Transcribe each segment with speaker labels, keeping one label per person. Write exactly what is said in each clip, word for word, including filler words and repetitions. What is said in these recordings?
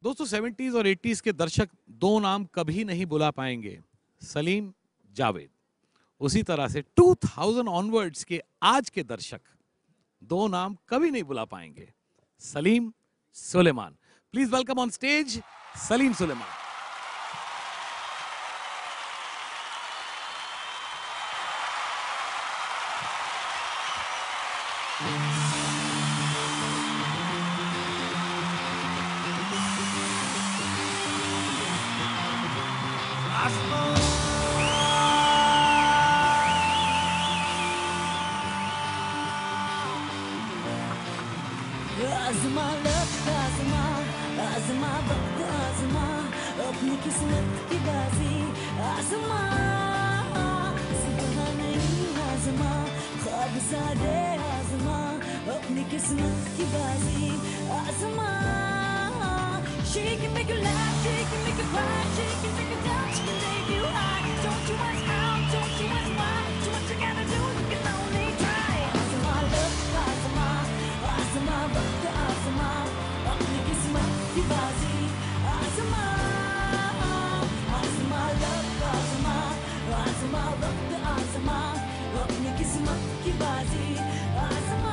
Speaker 1: दोस्तों सेवेंटीज और एटीज के दर्शक दो नाम कभी नहीं बुला पाएंगे, सलीम, जावेद। उसी तरह से टू थाउज़ेंड ऑनवर्ड्स के आज के दर्शक दो नाम कभी नहीं बुला पाएंगे, Salim, Suleman. Please welcome on stage Salim Suleman.
Speaker 2: आज़मा लफ्ज़ आज़मा, आज़मा वक्त आज़मा, अपनी किस्मत की बाजी आज़मा, सुबह नहीं आज़मा, ख्वाब सारे आज़मा, अपनी किस्मत की बाजी आज़मा। She can make you laugh, she can make you cry, she can make you down, she can take you high. Don't you ask how, don't you ask why, do what you gotta do, you can only try. आज़मा लफ्ज़ आज़मा, आज़मा वक्त आज़मा, अपनी किस्मत की बाजी आज़मा, आज़मा लफ्ज़ आज़मा, आज़मा वक्त आज़मा, अपनी किस्मत की बाजी आज़मा।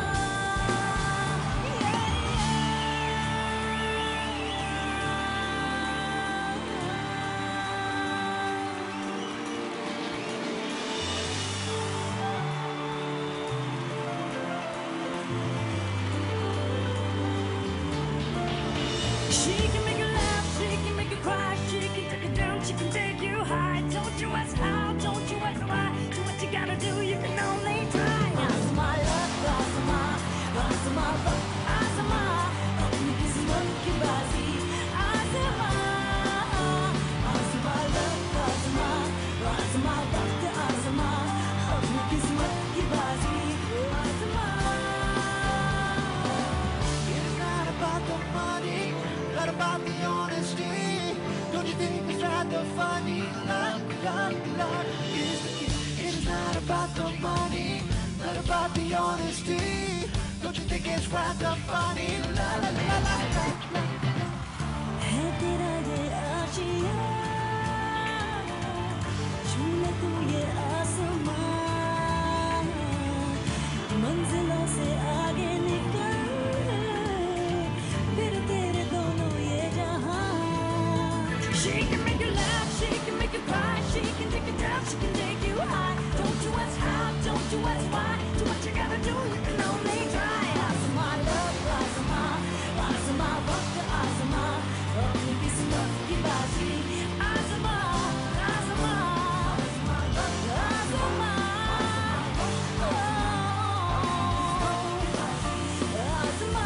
Speaker 2: She can make you laugh, she can make you cry, she can take you down, she can take you high. Don't you ask how, don't you ask why, do what you gotta do, you can only try. आज़मा लफ्ज़ आज़मा, आज़मा वक्त आज़मा, अपनी किस्मत की बाजी आज़मा, आज़मा लफ्ज़ आज़मा, आज़मा वक्त आज़मा, अपनी किस्मत की बाजी आज़मा। It's not about the money, not about the honesty. Don't you think it's rather funny? Luck, luck, luck is the key. It is not about the money, not about the honesty. Don't you think it's rather funny? La la la la la la. है तेरा ये आशिया, छू ले तू ये आसमां, मंजिलों से आगे निकल, फिर तेरे दोनों ये जहां। She can make you laugh, she can make you cry, she can take you down, she can take you high. Don't you ask how, don't you ask why, do what you gotta do, you can only try. आज़मा लफ्ज़ आज़मा, आज़मा वक्त आज़मा, अपनी किस्मत की बाजी आज़मा, आज़मा, आज़मा वक्त आज़मा, आज़मा।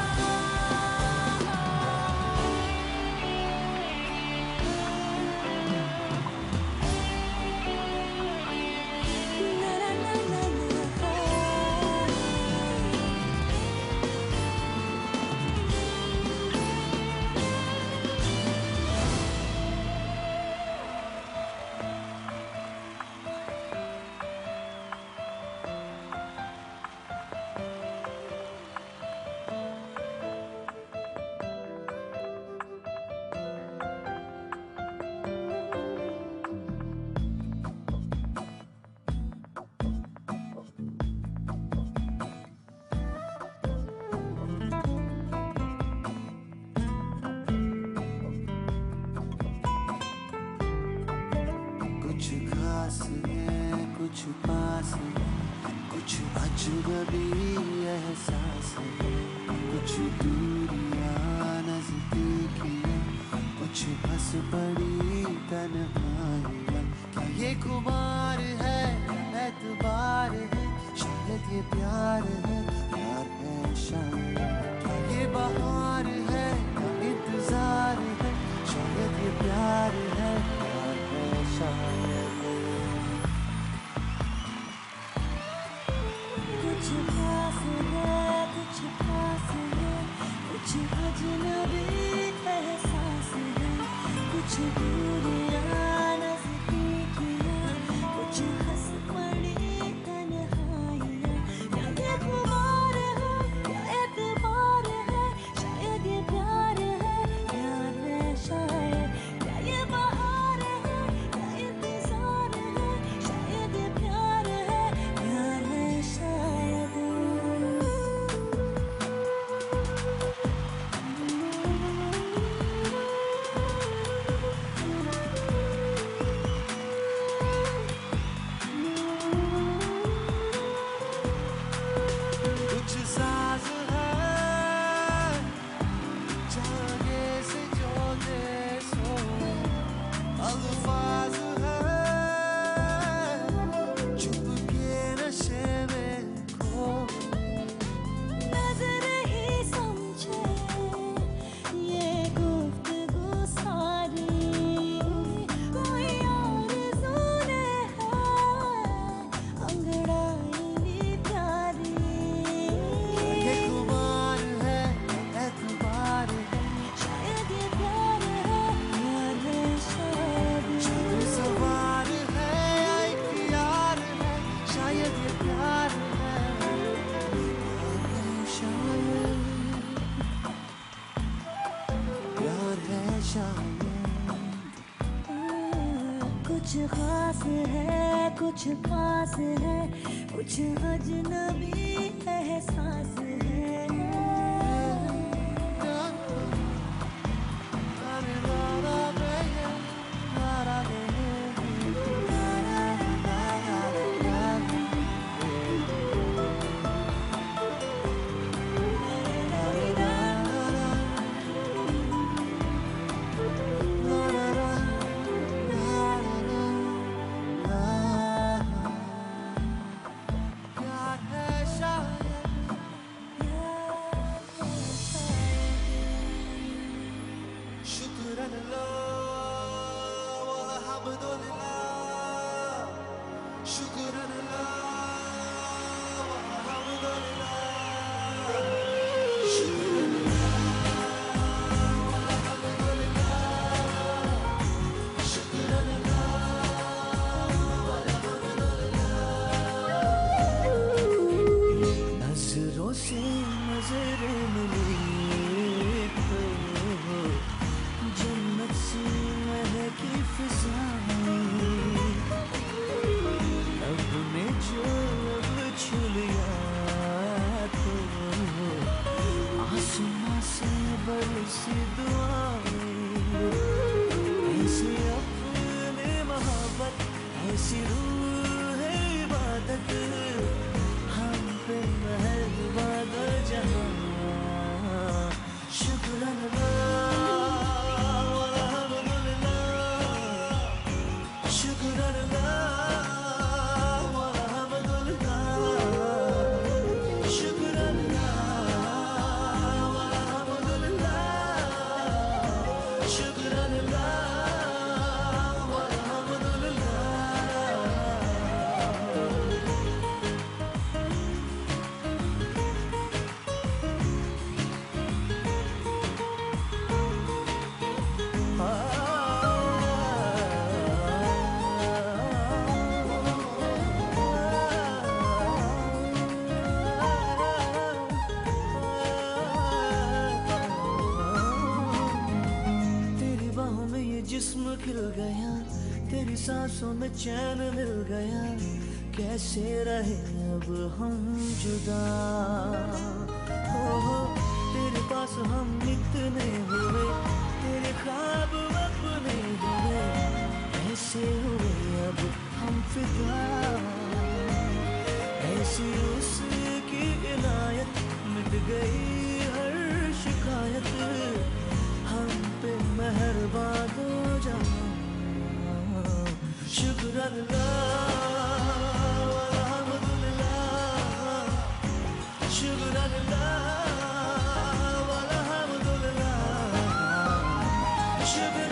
Speaker 2: कुछ खास है, कुछ पास है, कुछ अजनबी एहसास है, कुछ दूरियां नजदीकियां, कुछ हंस पड़ी तन्हाइयां। क्या ये खुमार है, एतबार है, शायद ये प्यार है, प्यार है शायद। क्या ये बहार है, या इंतजार है, शायद ये प्यार है, प्यार है शायद। कुछ खास है, कुछ खास है, कुछ अजनबी एहसास है, कुछ दूरियां नजदीकियां, कुछ हंस पड़ी तन्हाइयां। क्या ये खुमार है, या एतबार है, शायद ये प्यार है, प्यार है शायद कुछ खास है, कुछ पास है, कुछ अजनबी एहसास है। नजरों से नजरें मिली तो जन्नत सी महकी फिजाएं, अब में जो अब छू लिया तो आसमां से बरसी दुआएं। ऐसी अपने मोहब्बत, ऐसी रूह है इबादत, हम पे मेहरबान दो जहां। शुक्रान अल्लाह वल्हम्दुलिल्लाह, शुक्रान अल्लाह वल्हम्दुलिल्लाह, शुक्रान अल्लाह वल्हम्दुलिल्लाह, शुक्रान अल्लाह तेरी बाहों में ये जिस्म खिल गया, तेरी सांसों में चैन मिल गया, कैसे रहे अब हम जुदा। हो हो तेरे पास हम इतने हुए, तेरे ख्वाब अपने हुए, ऐसे हुए अब हम फिदा। ऐसी उसकी इनायत, मिट गई हर शिकायत, हम पे मेहरबान दो जहां। शुक्रान अल्लाह वल्हम्दुलिल्लाह, शुक्रान अल्लाह वल्हम्दुलिल्लाह, शुक्रान